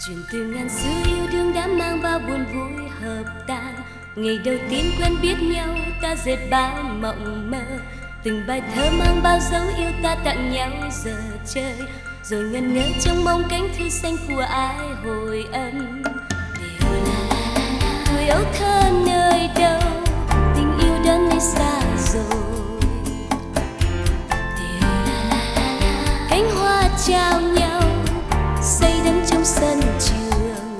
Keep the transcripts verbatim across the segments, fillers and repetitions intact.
Chuyện từ ngàn xưa yêu đương đã mang bao buồn vui hợp tan. Ngày đầu tiên quen biết nhau ta dệt bao mộng mơ. Từng bài thơ mang bao dấu yêu ta tặng nhau giờ chơi. Rồi ngần ngơ trong mong cánh thư xanh của ai hồi âm. Tuổi ấu thơ nơi đâu, tình yêu đã nay xa rồi. Cánh hoa trao nhau xây đắm trong sân trường.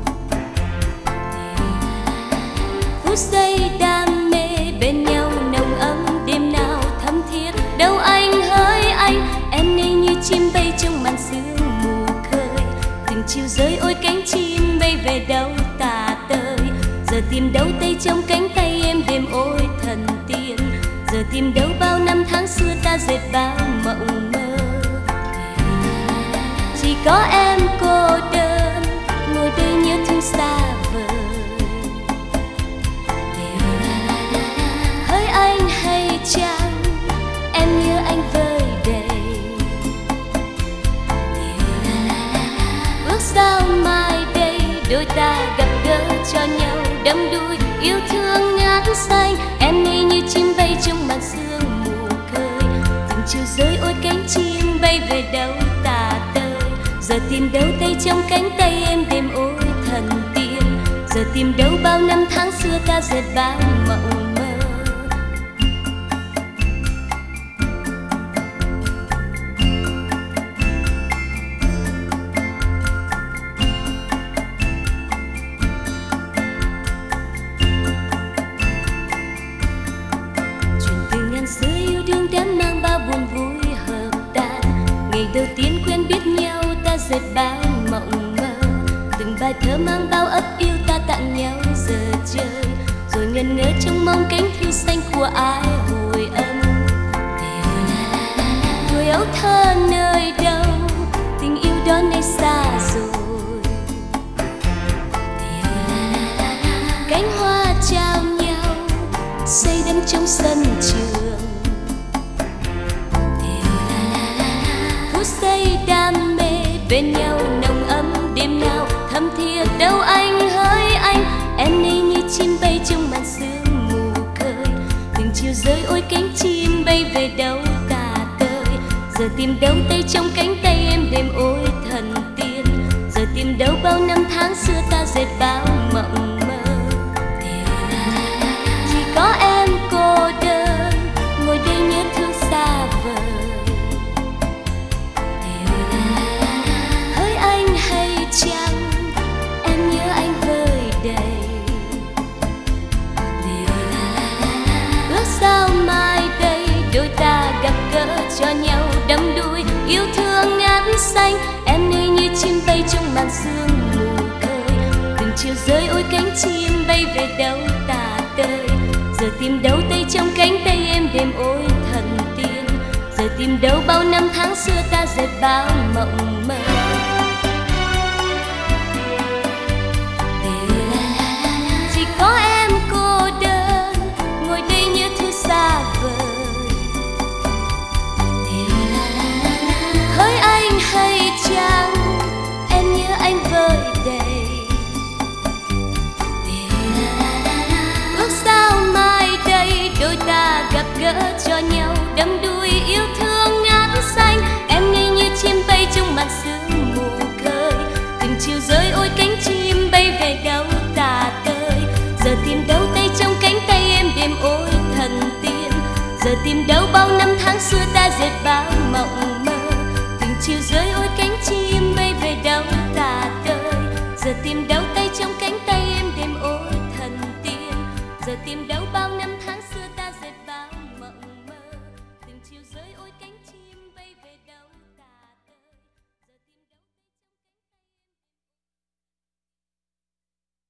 Phút giây đam mê bên nhau nồng ấm, đêm nào thắm thiết. Đâu anh hỡi anh, em nay như chim bay trong màn sương mù khơi. Từng chiều rơi ôi cánh chim bay về đâu tà tơi. Giờ tìm đâu tay trong cánh tay em đêm ôi thần tiên. Giờ tìm đâu bao năm tháng xưa ta dệt bao mộng mơ. Chỉ có em cô đơn ngồi đây nhớ thương xa vời. Hỡi anh hay chăng em nhớ anh vơi đầy. Ước sao mai đây đôi ta gặp gỡ cho nhau đắm đuối yêu thương ngát xanh. Em nay như chim bay trong màn sương mù khơi. Từng chiều rơi ôi cánh chim bay về đâu tà tơi. Giờ tìm đâu tay trong cánh tay em đêm ôi thần tiên. Giờ tìm đâu bao năm tháng xưa ta dệt bao mộng mơ. Chuyện từ ngàn xưa yêu đương đã mang bao buồn vui hợp tan. Ngày đầu tiên quen biết nhau ta dệt bao mộng mơ. Từng bài thơ mang bao ấp yêu ta tặng nhau giờ chơi. Rồi ngần ngơ trong mong cánh thư xanh của ai hồi âm. Tuổi ấu thơ nơi đâu, tình yêu đó nay xa rồi. Cánh hoa trao nhau xây đắm trong sân trường. Phút giây đam mê bên nhau nồng ấm, đêm nào thắm thiết. Đâu anh hỡi anh, em nay như chim bay trong màn sương mù khơi. Từng chiều rơi ôi cánh chim bay về đâu tà tơi. Giờ tìm đâu tay trong cánh tay em đêm ôi thần tiên. Giờ tìm đâu bao năm tháng xưa ta dệt bao mộng mơ. Chỉ có em cô đơn ngồi đây nhớ thương xa vời. Hỡi anh hay chăng em nhớ anh vơi đầy. Ước sao mai đây đôi ta gặp gỡ cho nhau đắm đuối yêu thương ngát xanh. Em nơi như chim bay trong màn sương mù khơi. Từng chiều rơi ôi cánh chim bay về đâu tà tơi. Giờ tìm đâu tay trong cánh tay em đêm ôi thần tiên. Giờ tìm đâu bao năm tháng xưa ta dệt bao mộng mơ. Chỉ có em cô đơn ngồi đây nhớ thương xa vời. Hỡi anh hay chăng em nhớ anh vơi đầy. Ước sao mai đây đôi ta gặp gỡ cho nhau đắm đuối yêu thương ngát xanh. Em ngay như chim bay trong màn sương mù khơi. Từng chiều rơi ôi cánh chim bay về đâu tà tơi. Giờ tìm đâu tay trong cánh tay em đêm ôi thần tiên. Giờ tìm đâu bao năm tháng xưa ta dệt bao mộng mơ. Từng chiều rơi ôi cánh chim bay về đâu tà tơi. Giờ tìm đâu tay trong cánh tay em đêm ôi thần tiên. Giờ tìm đâu bao năm tháng xưa ta dệt